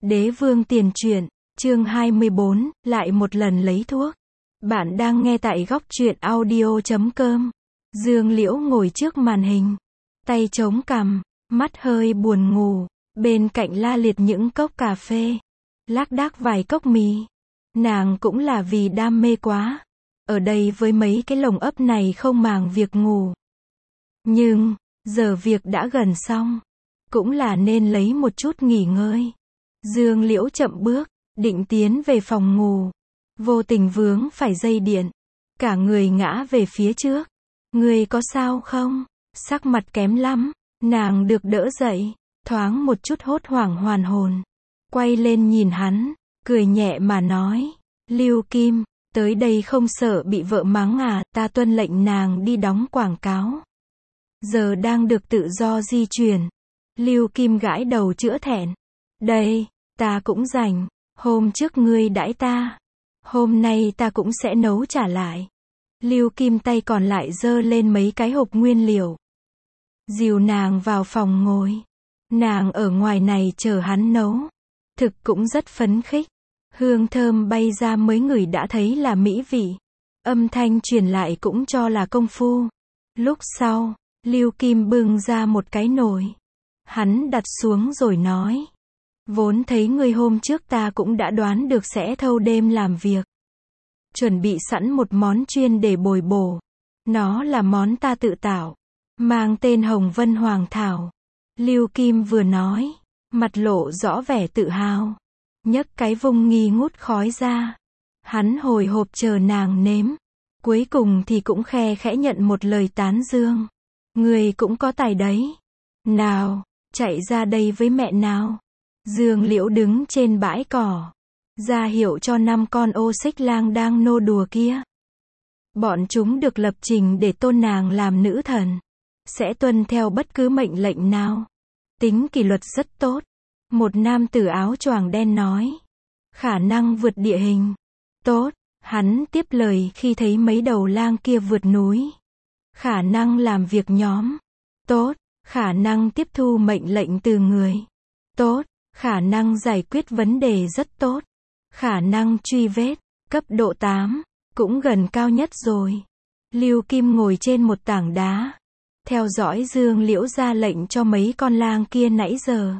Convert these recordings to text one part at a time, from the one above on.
Đế vương tiền truyện, chương 24, lại một lần lấy thuốc. Bạn đang nghe tại góc truyện audio.com. Dương Liễu ngồi trước màn hình, tay chống cằm, mắt hơi buồn ngủ, bên cạnh la liệt những cốc cà phê, lác đác vài cốc mì. Nàng cũng là vì đam mê quá, ở đây với mấy cái lồng ấp này không màng việc ngủ. Nhưng, giờ việc đã gần xong, cũng là nên lấy một chút nghỉ ngơi. Dương Liễu chậm bước, định tiến về phòng ngủ. Vô tình vướng phải dây điện. Cả người ngã về phía trước. Người có sao không? Sắc mặt kém lắm. Nàng được đỡ dậy. Thoáng một chút hốt hoảng hoàn hồn. Quay lên nhìn hắn. Cười nhẹ mà nói. Lưu Kim, tới đây không sợ bị vợ mắng à? Ta tuân lệnh nàng đi đóng quảng cáo. Giờ đang được tự do di chuyển. Lưu Kim gãi đầu chữa thẹn. Đây, ta cũng rảnh. Hôm trước ngươi đãi ta. Hôm nay ta cũng sẽ nấu trả lại. Lưu Kim tay còn lại giơ lên mấy cái hộp nguyên liệu. Dìu nàng vào phòng ngồi. Nàng ở ngoài này chờ hắn nấu. Thực cũng rất phấn khích. Hương thơm bay ra mới ngửi đã thấy là mỹ vị. Âm thanh truyền lại cũng cho là công phu. Lúc sau, Lưu Kim bưng ra một cái nồi. Hắn đặt xuống rồi nói. Vốn thấy ngươi hôm trước ta cũng đã đoán được sẽ thâu đêm làm việc. Chuẩn bị sẵn một món chuyên để bồi bổ. Nó là món ta tự tạo. Mang tên Hồng Vân Hoàng Thảo. Lưu Kim vừa nói. Mặt lộ rõ vẻ tự hào. Nhấc cái vung nghi ngút khói ra. Hắn hồi hộp chờ nàng nếm. Cuối cùng thì cũng khe khẽ nhận một lời tán dương. Ngươi cũng có tài đấy. Nào, chạy ra đây với mẹ nào. Dương Liễu đứng trên bãi cỏ, ra hiệu cho 5 con ô xích lang đang nô đùa kia. Bọn chúng được lập trình để tôn nàng làm nữ thần, sẽ tuân theo bất cứ mệnh lệnh nào. Tính kỷ luật rất tốt. Một nam tử áo choàng đen nói. Khả năng vượt địa hình. Tốt, hắn tiếp lời khi thấy mấy đầu lang kia vượt núi. Khả năng làm việc nhóm. Tốt, khả năng tiếp thu mệnh lệnh từ người. Tốt. Khả năng giải quyết vấn đề rất tốt. Khả năng truy vết, cấp độ 8, cũng gần cao nhất rồi. Lưu Kim ngồi trên một tảng đá. Theo dõi Dương Liễu ra lệnh cho mấy con lang kia nãy giờ.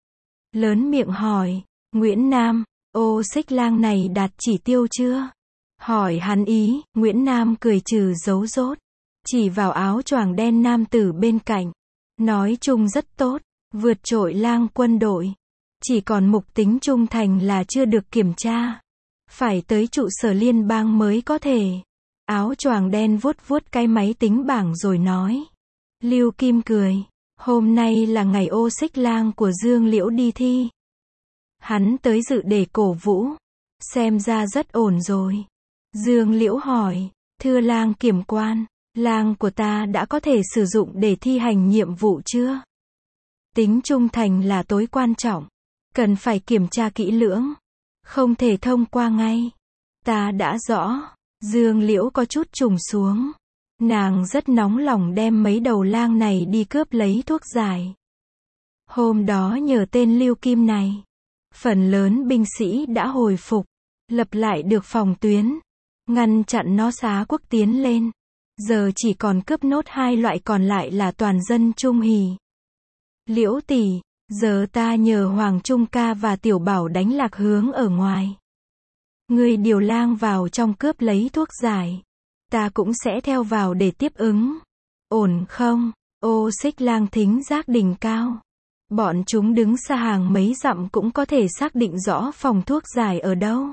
Lớn miệng hỏi, Nguyễn Nam, ô xích lang này đạt chỉ tiêu chưa? Hỏi hắn ý, Nguyễn Nam cười trừ giấu dốt. Chỉ vào áo choàng đen nam tử bên cạnh. Nói chung rất tốt, vượt trội lang quân đội. Chỉ còn mục tính trung thành là chưa được kiểm tra. Phải tới trụ sở liên bang mới có thể. Áo choàng đen vuốt vuốt cái máy tính bảng rồi nói. Lưu Kim cười. Hôm nay là ngày ô xích lang của Dương Liễu đi thi. Hắn tới dự để cổ vũ. Xem ra rất ổn rồi. Dương Liễu hỏi. Thưa lang kiểm quan, lang của ta đã có thể sử dụng để thi hành nhiệm vụ chưa? Tính trung thành là tối quan trọng. Cần phải kiểm tra kỹ lưỡng. Không thể thông qua ngay. Ta đã rõ. Dương Liễu có chút trùng xuống. Nàng rất nóng lòng đem mấy đầu lang này đi cướp lấy thuốc giải. Hôm đó nhờ tên Lưu Kim này. Phần lớn binh sĩ đã hồi phục. Lập lại được phòng tuyến. Ngăn chặn nó xá quốc tiến lên. Giờ chỉ còn cướp nốt 2 loại còn lại là toàn dân trung hỉ. Liễu tỷ. Giờ ta nhờ Hoàng Trung Ca và Tiểu Bảo đánh lạc hướng ở ngoài. Người điều lang vào trong cướp lấy thuốc giải. Ta cũng sẽ theo vào để tiếp ứng. Ổn không? Ô xích lang thính giác đỉnh cao. Bọn chúng đứng xa hàng mấy dặm cũng có thể xác định rõ phòng thuốc giải ở đâu.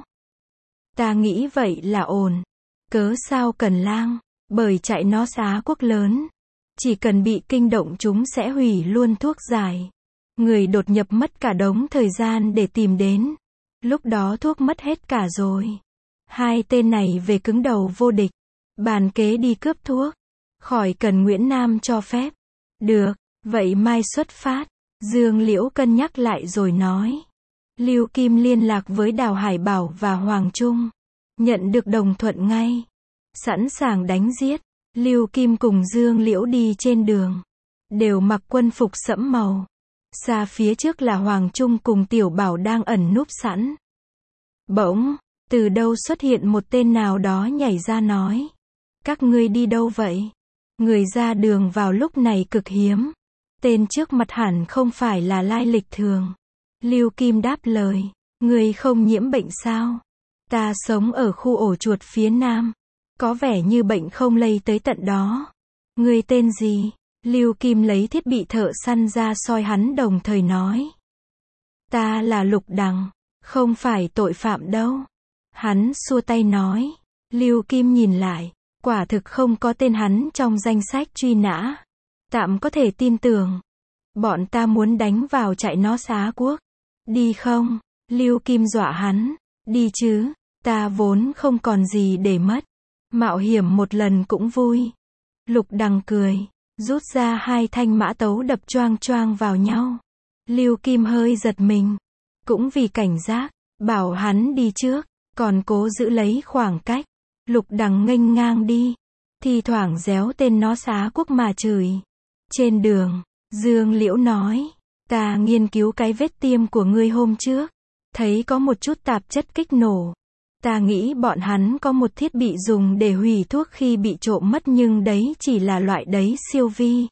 Ta nghĩ vậy là ổn. Cớ sao cần lang? Bởi chạy nó xá quốc lớn. Chỉ cần bị kinh động chúng sẽ hủy luôn thuốc giải. Người đột nhập mất cả đống thời gian để tìm đến. Lúc đó thuốc mất hết cả rồi. 2 tên này về cứng đầu vô địch. Bàn kế đi cướp thuốc. Khỏi cần Nguyễn Nam cho phép. Được, vậy mai xuất phát. Dương Liễu cân nhắc lại rồi nói. Lưu Kim liên lạc với Đào Hải Bảo và Hoàng Trung. Nhận được đồng thuận ngay. Sẵn sàng đánh giết. Lưu Kim cùng Dương Liễu đi trên đường. Đều mặc quân phục sẫm màu. Xa phía trước là Hoàng Trung cùng Tiểu Bảo đang ẩn núp sẵn. Bỗng, từ đâu xuất hiện một tên nào đó nhảy ra nói. Các ngươi đi đâu vậy? Người ra đường vào lúc này cực hiếm. Tên trước mặt hẳn không phải là lai lịch thường. Lưu Kim đáp lời. Người không nhiễm bệnh sao? Ta sống ở khu ổ chuột phía nam. Có vẻ như bệnh không lây tới tận đó. Người tên gì? Lưu Kim lấy thiết bị thợ săn ra soi hắn đồng thời nói. Ta là Lục Đằng, không phải tội phạm đâu. Hắn xua tay nói. Lưu Kim nhìn lại, quả thực không có tên hắn trong danh sách truy nã. Tạm có thể tin tưởng. Bọn ta muốn đánh vào trại nó Xá Quốc. Đi không? Lưu Kim dọa hắn. Đi chứ, ta vốn không còn gì để mất. Mạo hiểm một lần cũng vui. Lục Đằng cười, rút ra 2 thanh mã tấu đập choang choang vào nhau. Lưu Kim hơi giật mình. Cũng vì cảnh giác, bảo hắn đi trước, còn cố giữ lấy khoảng cách. Lục Đằng nghênh ngang đi. Thì thoảng réo tên nó Xá Quốc mà chửi. Trên đường, Dương Liễu nói. Ta nghiên cứu cái vết tiêm của ngươi hôm trước. Thấy có một chút tạp chất kích nổ. Ta nghĩ bọn hắn có một thiết bị dùng để hủy thuốc khi bị trộm mất nhưng đấy chỉ là loại đấy siêu vi.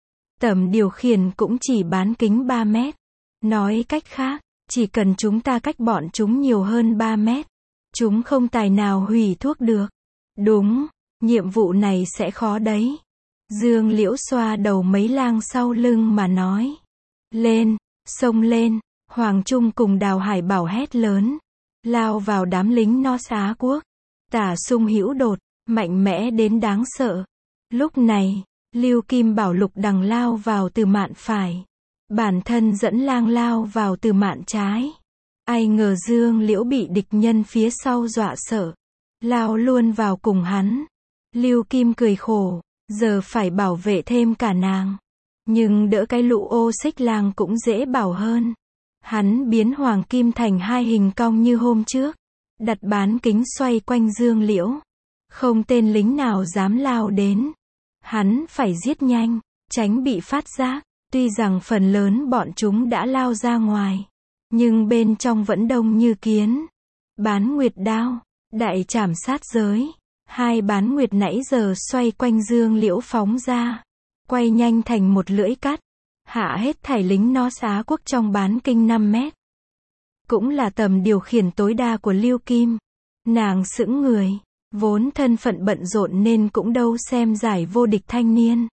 Tầm điều khiển cũng chỉ bán kính 3 mét. Nói cách khác, chỉ cần chúng ta cách bọn chúng nhiều hơn 3 mét. Chúng không tài nào hủy thuốc được. Đúng, nhiệm vụ này sẽ khó đấy. Dương Liễu xoa đầu mấy lang sau lưng mà nói. Lên, xông lên, Hoàng Trung cùng Đào Hải Bảo hét lớn. Lao vào đám lính nó Xá Quốc. Tả Sung hữu đột, mạnh mẽ đến đáng sợ. Lúc này, Lưu Kim bảo Lục Đằng lao vào từ mạn phải. Bản thân dẫn lang lao vào từ mạn trái. Ai ngờ Dương Liễu bị địch nhân phía sau dọa sợ. Lao luôn vào cùng hắn. Lưu Kim cười khổ, giờ phải bảo vệ thêm cả nàng. Nhưng đỡ cái lũ ô xích lang cũng dễ bảo hơn. Hắn biến Hoàng Kim thành 2 hình cong như hôm trước. Đặt bán kính xoay quanh Dương Liễu. Không tên lính nào dám lao đến. Hắn phải giết nhanh, tránh bị phát giác. Tuy rằng phần lớn bọn chúng đã lao ra ngoài. Nhưng bên trong vẫn đông như kiến. Bán nguyệt đao, đại trảm sát giới. 2 bán nguyệt nãy giờ xoay quanh Dương Liễu phóng ra. Quay nhanh thành một lưỡi cắt. Hạ hết thảy lính nó Xá Quốc trong bán kinh 5 mét. Cũng là tầm điều khiển tối đa của Lưu Kim. Nàng sững người. Vốn thân phận bận rộn nên cũng đâu xem giải vô địch thanh niên.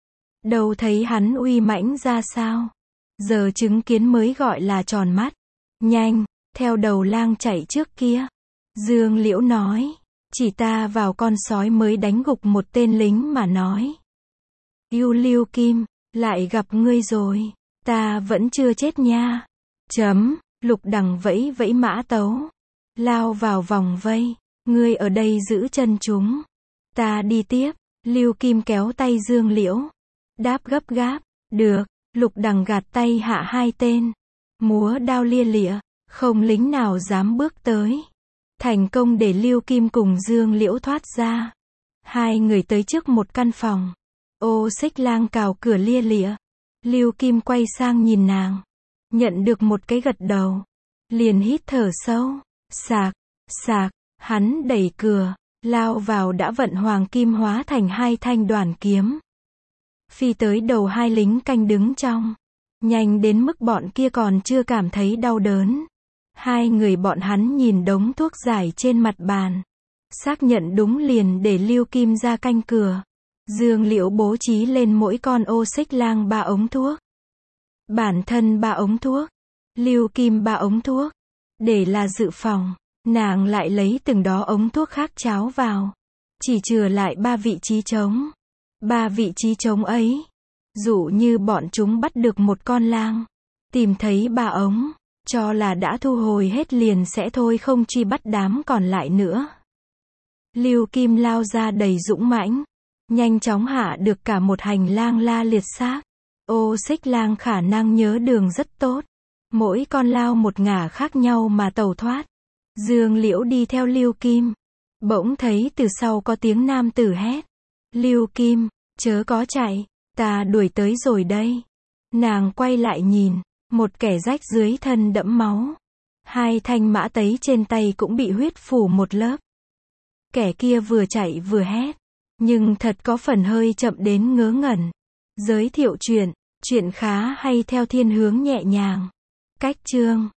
Đâu thấy hắn uy mãnh ra sao. Giờ chứng kiến mới gọi là tròn mắt. Nhanh, theo đầu lang chạy trước kia. Dương Liễu nói. Chỉ ta vào con sói mới đánh gục một tên lính mà nói. Yêu Lưu Kim, lại gặp ngươi rồi. Ta vẫn chưa chết nha. Lục Đằng vẫy vẫy mã tấu. Lao vào vòng vây. Ngươi ở đây giữ chân chúng. Ta đi tiếp. Lưu Kim kéo tay Dương Liễu. Đáp gấp gáp. Được. Lục Đằng gạt tay hạ 2 tên. Múa đao lia lịa. Không lính nào dám bước tới. Thành công để Lưu Kim cùng Dương Liễu thoát ra. 2 người tới trước một căn phòng. Ô xích lang cào cửa lia lịa. Lưu Kim quay sang nhìn nàng. Nhận được một cái gật đầu. Liền hít thở sâu. Sạc, sạc, hắn đẩy cửa. Lao vào đã vận Hoàng Kim hóa thành 2 thanh đoàn kiếm. Phi tới đầu 2 lính canh đứng trong. Nhanh đến mức bọn kia còn chưa cảm thấy đau đớn. 2 người bọn hắn nhìn đống thuốc giải trên mặt bàn. Xác nhận đúng liền để Lưu Kim ra canh cửa. Dương Liễu bố trí lên mỗi con ô xích lang 3 ống thuốc. Bản thân 3 ống thuốc. Lưu Kim 3 ống thuốc. Để là dự phòng, nàng lại lấy từng đó ống thuốc khác cháo vào. Chỉ chừa lại 3 vị trí trống. 3 vị trí trống ấy. Dụ như bọn chúng bắt được một con lang. Tìm thấy 3 ống. Cho là đã thu hồi hết liền sẽ thôi không truy bắt đám còn lại nữa. Lưu Kim lao ra đầy dũng mãnh. Nhanh chóng hạ được cả một hành lang la liệt xác. Ô xích lang khả năng nhớ đường rất tốt. Mỗi con lao một ngả khác nhau mà tẩu thoát. Dương Liễu đi theo Lưu Kim. Bỗng thấy từ sau có tiếng nam tử hét. Lưu Kim, chớ có chạy, ta đuổi tới rồi đây. Nàng quay lại nhìn, một kẻ rách dưới thân đẫm máu. Hai thanh mã tấu trên tay cũng bị huyết phủ một lớp. Kẻ kia vừa chạy vừa hét, nhưng thật có phần hơi chậm đến ngớ ngẩn. Giới thiệu chuyện khá hay theo thiên hướng nhẹ nhàng. Cách chương